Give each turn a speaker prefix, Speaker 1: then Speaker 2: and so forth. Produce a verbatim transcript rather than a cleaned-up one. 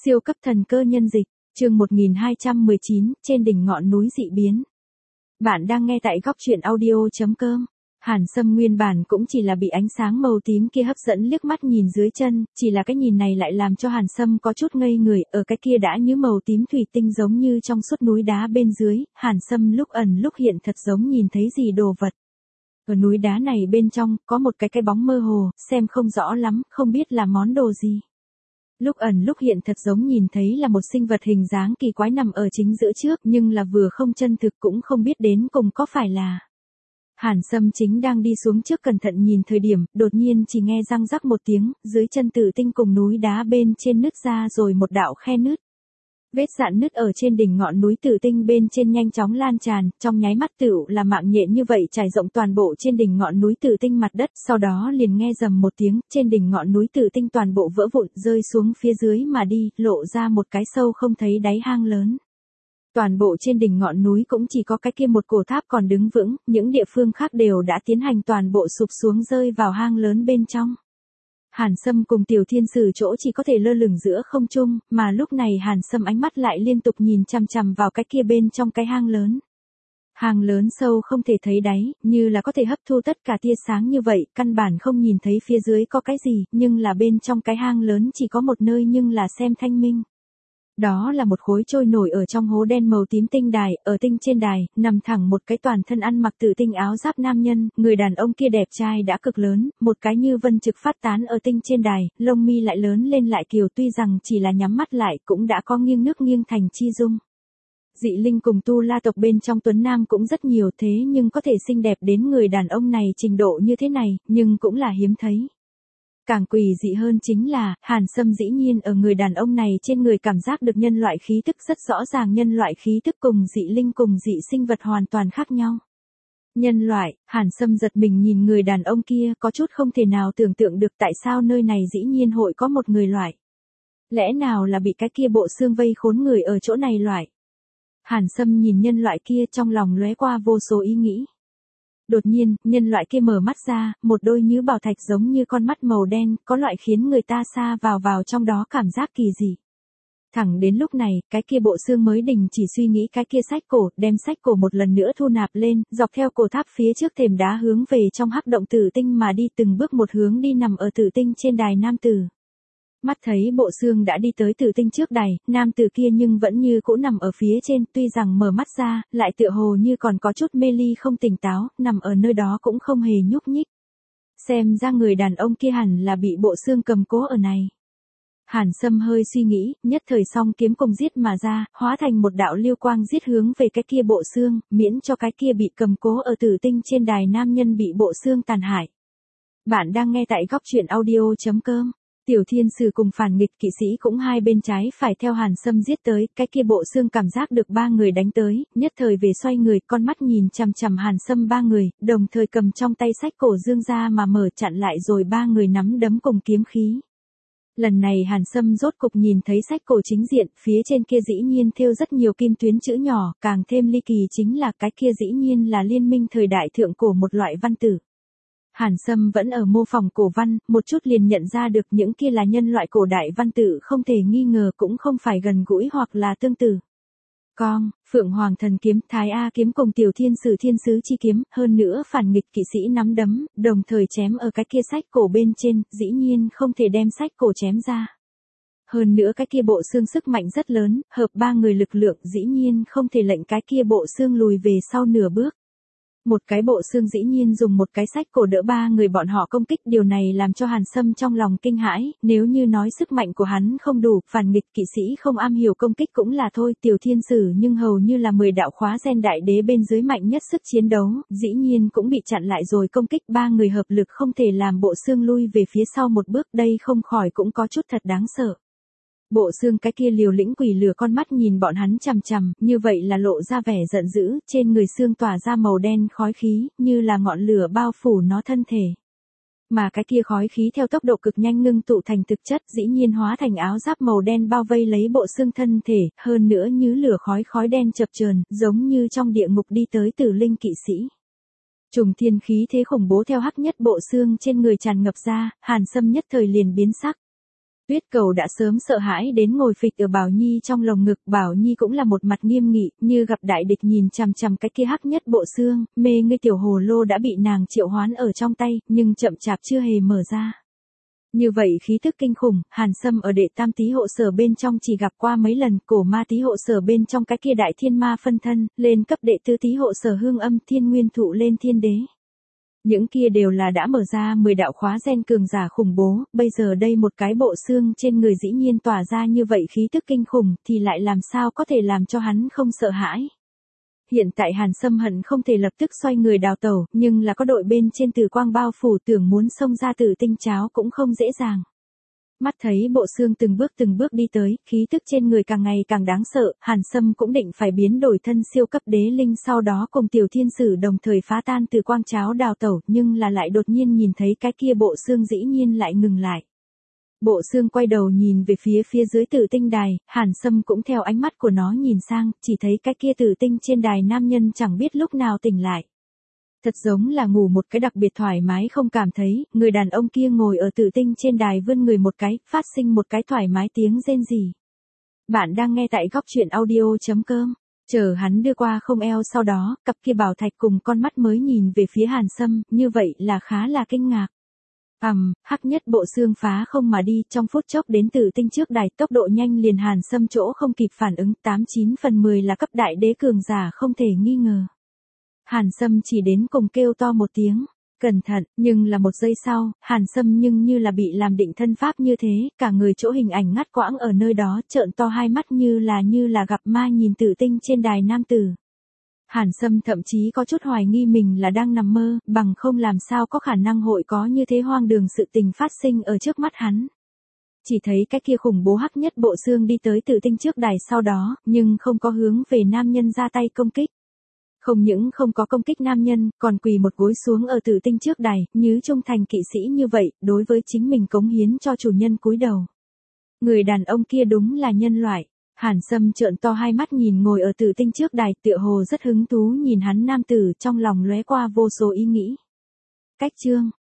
Speaker 1: Siêu cấp thần cơ nhân dịch, chương một nghìn hai trăm mười chín, trên đỉnh ngọn núi dị biến. Bạn đang nghe tại góc truyện audio.com. Hàn Sâm nguyên bản cũng chỉ là bị ánh sáng màu tím kia hấp dẫn liếc mắt nhìn dưới chân, chỉ là cái nhìn này lại làm cho Hàn Sâm có chút ngây người, ở cái kia đã như màu tím thủy tinh giống như trong suốt núi đá bên dưới, Hàn Sâm lúc ẩn lúc hiện thật giống nhìn thấy gì đồ vật. Ở núi đá này bên trong, có một cái cái bóng mơ hồ, xem không rõ lắm, không biết là món đồ gì. Lúc ẩn lúc hiện thật giống nhìn thấy là một sinh vật hình dáng kỳ quái nằm ở chính giữa trước, nhưng là vừa không chân thực cũng không biết đến cùng có phải là. Hàn Sâm chính đang đi xuống trước cẩn thận nhìn thời điểm, đột nhiên chỉ nghe răng rắc một tiếng, dưới chân Tử Tinh cùng núi đá bên trên nứt ra rồi một đạo khe nứt. Vết dạn nứt ở trên đỉnh ngọn núi Tử Tinh bên trên nhanh chóng lan tràn, trong nháy mắt tựu là mạng nhện như vậy trải rộng toàn bộ trên đỉnh ngọn núi Tử Tinh mặt đất, sau đó liền nghe rầm một tiếng, trên đỉnh ngọn núi Tử Tinh toàn bộ vỡ vụn, rơi xuống phía dưới mà đi, lộ ra một cái sâu không thấy đáy hang lớn. Toàn bộ trên đỉnh ngọn núi cũng chỉ có cái kia một cổ tháp còn đứng vững, những địa phương khác đều đã tiến hành toàn bộ sụp xuống rơi vào hang lớn bên trong. Hàn Sâm cùng Tiểu Thiên Sử chỗ chỉ có thể lơ lửng giữa không trung, mà lúc này Hàn Sâm ánh mắt lại liên tục nhìn chằm chằm vào cái kia bên trong cái hang lớn. Hang lớn sâu không thể thấy đáy, như là có thể hấp thu tất cả tia sáng như vậy, căn bản không nhìn thấy phía dưới có cái gì, nhưng là bên trong cái hang lớn chỉ có một nơi nhưng là xem thanh minh. Đó là một khối trôi nổi ở trong hố đen màu tím tinh đài, ở tinh trên đài, nằm thẳng một cái toàn thân ăn mặc Tử Tinh áo giáp nam nhân, người đàn ông kia đẹp trai đã cực lớn, một cái như vân trực phát tán ở tinh trên đài, lông mi lại lớn lên lại kiều, tuy rằng chỉ là nhắm mắt lại cũng đã có nghiêng nước nghiêng thành chi dung. Dị linh cùng tu la tộc bên trong tuấn nam cũng rất nhiều thế nhưng có thể xinh đẹp đến người đàn ông này trình độ như thế này, nhưng cũng là hiếm thấy. Càng quỷ dị hơn chính là, Hàn Sâm dĩ nhiên ở người đàn ông này trên người cảm giác được nhân loại khí tức rất rõ ràng, nhân loại khí tức cùng dị linh cùng dị sinh vật hoàn toàn khác nhau. Nhân loại, Hàn Sâm giật mình nhìn người đàn ông kia, có chút không thể nào tưởng tượng được tại sao nơi này dĩ nhiên hội có một người loại. Lẽ nào là bị cái kia bộ xương vây khốn người ở chỗ này loại. Hàn Sâm nhìn nhân loại kia trong lòng lóe qua vô số ý nghĩ. Đột nhiên, nhân loại kia mở mắt ra, một đôi như bảo thạch giống như con mắt màu đen, có loại khiến người ta xa vào vào trong đó cảm giác kỳ dị. Thẳng đến lúc này, cái kia bộ xương mới đình chỉ suy nghĩ cái kia sách cổ, đem sách cổ một lần nữa thu nạp lên, dọc theo cổ tháp phía trước thềm đá hướng về trong hắc động Tử Tinh mà đi, từng bước một hướng đi nằm ở Tử Tinh trên đài nam tử. Mắt thấy bộ xương đã đi tới Tử Tinh trước đài, nam tử kia nhưng vẫn như cũ nằm ở phía trên, tuy rằng mở mắt ra, lại tựa hồ như còn có chút mê ly không tỉnh táo, nằm ở nơi đó cũng không hề nhúc nhích. Xem ra người đàn ông kia hẳn là bị bộ xương cầm cố ở này. Hàn Sâm hơi suy nghĩ, nhất thời song kiếm cùng giết mà ra, hóa thành một đạo lưu quang giết hướng về cái kia bộ xương, miễn cho cái kia bị cầm cố ở Tử Tinh trên đài nam nhân bị bộ xương tàn hại. Bạn đang nghe tại góc truyện audio.com. Tiểu Thiên Sử cùng phản nghịch kỵ sĩ cũng hai bên trái phải theo Hàn Sâm giết tới, cái kia bộ xương cảm giác được ba người đánh tới, nhất thời về xoay người, con mắt nhìn chằm chằm Hàn Sâm ba người, đồng thời cầm trong tay sách cổ dương ra mà mở chặn lại rồi ba người nắm đấm cùng kiếm khí. Lần này Hàn Sâm rốt cục nhìn thấy sách cổ chính diện, phía trên kia dĩ nhiên thêu rất nhiều kim tuyến chữ nhỏ, càng thêm ly kỳ chính là cái kia dĩ nhiên là liên minh thời đại thượng cổ một loại văn tử. Hàn Sâm vẫn ở mô phỏng cổ văn, một chút liền nhận ra được những kia là nhân loại cổ đại văn tự, không thể nghi ngờ cũng không phải gần gũi hoặc là tương tự. Con, Phượng Hoàng thần kiếm, Thái A kiếm cùng Tiểu Thiên Sử thiên sứ chi kiếm, hơn nữa phản nghịch kỵ sĩ nắm đấm, đồng thời chém ở cái kia sách cổ bên trên, dĩ nhiên không thể đem sách cổ chém ra. Hơn nữa cái kia bộ xương sức mạnh rất lớn, hợp ba người lực lượng dĩ nhiên không thể lệnh cái kia bộ xương lùi về sau nửa bước. Một cái bộ xương dĩ nhiên dùng một cái sách cổ đỡ ba người bọn họ công kích, điều này làm cho Hàn Sâm trong lòng kinh hãi, nếu như nói sức mạnh của hắn không đủ, phản nghịch kỵ sĩ không am hiểu công kích cũng là thôi, Tiểu Thiên Sử nhưng hầu như là mười đạo khóa gen đại đế bên dưới mạnh nhất sức chiến đấu, dĩ nhiên cũng bị chặn lại rồi công kích, ba người hợp lực không thể làm bộ xương lui về phía sau một bước, đây không khỏi cũng có chút thật đáng sợ. Bộ xương cái kia liều lĩnh quỷ lửa con mắt nhìn bọn hắn chằm chằm, như vậy là lộ ra vẻ giận dữ, trên người xương tỏa ra màu đen khói khí, như là ngọn lửa bao phủ nó thân thể. Mà cái kia khói khí theo tốc độ cực nhanh ngưng tụ thành thực chất, dĩ nhiên hóa thành áo giáp màu đen bao vây lấy bộ xương thân thể, hơn nữa như lửa khói khói đen chập chờn, giống như trong địa ngục đi tới Tử Linh kỵ sĩ. Trùng thiên khí thế khủng bố theo hắc nhất bộ xương trên người tràn ngập ra, Hàn Sâm nhất thời liền biến sắc. Tuyết Cầu đã sớm sợ hãi đến ngồi phịch ở Bảo Nhi trong lồng ngực, Bảo Nhi cũng là một mặt nghiêm nghị, như gặp đại địch nhìn chằm chằm cái kia hắc nhất bộ xương, mê ngươi tiểu hồ lô đã bị nàng triệu hoán ở trong tay, nhưng chậm chạp chưa hề mở ra. Như vậy khí thức kinh khủng, Hàn Sâm ở đệ tam tý hộ sở bên trong chỉ gặp qua mấy lần, cổ ma tý hộ sở bên trong cái kia đại thiên ma phân thân, lên cấp đệ tứ tý hộ sở hương âm thiên nguyên thụ lên thiên đế. Những kia đều là đã mở ra mười đạo khóa gen cường giả khủng bố, bây giờ đây một cái bộ xương trên người dĩ nhiên tỏa ra như vậy khí tức kinh khủng thì lại làm sao có thể làm cho hắn không sợ hãi. Hiện tại Hàn Sâm hận không thể lập tức xoay người đào tẩu, nhưng là có đội bên trên tử quang bao phủ, tưởng muốn xông ra tử tinh cháo cũng không dễ dàng. Mắt thấy bộ xương từng bước từng bước đi tới, khí tức trên người càng ngày càng đáng sợ, Hàn Sâm cũng định phải biến đổi thân siêu cấp đế linh, sau đó cùng tiểu thiên sử đồng thời phá tan tử quang cháo đào tẩu, nhưng là lại đột nhiên nhìn thấy cái kia bộ xương dĩ nhiên lại ngừng lại. Bộ xương quay đầu nhìn về phía phía dưới tử tinh đài, Hàn Sâm cũng theo ánh mắt của nó nhìn sang, chỉ thấy cái kia tử tinh trên đài nam nhân chẳng biết lúc nào tỉnh lại. Thật giống là ngủ một cái đặc biệt thoải mái không cảm thấy, người đàn ông kia ngồi ở tử tinh trên đài vươn người một cái, phát sinh một cái thoải mái tiếng rên rỉ. Bạn đang nghe tại góc truyện audio chấm com. Chờ hắn đưa qua không eo, sau đó, cặp kia bảo thạch cùng con mắt mới nhìn về phía Hàn Sâm, như vậy là khá là kinh ngạc. Ầm, um, hắc nhất bộ xương phá không mà đi, trong phút chốc đến tử tinh trước đài, tốc độ nhanh liền Hàn Sâm chỗ không kịp phản ứng, tám chín phần mười là cấp đại đế cường giả không thể nghi ngờ. Hàn Sâm chỉ đến cùng kêu to một tiếng, cẩn thận, nhưng là một giây sau, Hàn Sâm nhưng như là bị làm định thân pháp như thế, cả người chỗ hình ảnh ngắt quãng ở nơi đó, trợn to hai mắt như là như là gặp ma nhìn tử tinh trên đài nam tử. Hàn Sâm thậm chí có chút hoài nghi mình là đang nằm mơ, bằng không làm sao có khả năng hội có như thế hoang đường sự tình phát sinh ở trước mắt hắn. Chỉ thấy cái kia khủng bố hắc nhất bộ xương đi tới tử tinh trước đài sau đó, nhưng không có hướng về nam nhân ra tay công kích. Không những không có công kích nam nhân, còn quỳ một gối xuống ở tử tinh trước đài, như trung thành kỵ sĩ như vậy, đối với chính mình cống hiến cho chủ nhân cúi đầu. Người đàn ông kia đúng là nhân loại. Hàn Sâm trợn to hai mắt nhìn ngồi ở tử tinh trước đài, tựa hồ rất hứng thú nhìn hắn nam tử, trong lòng lóe qua vô số ý nghĩ. Cách chương,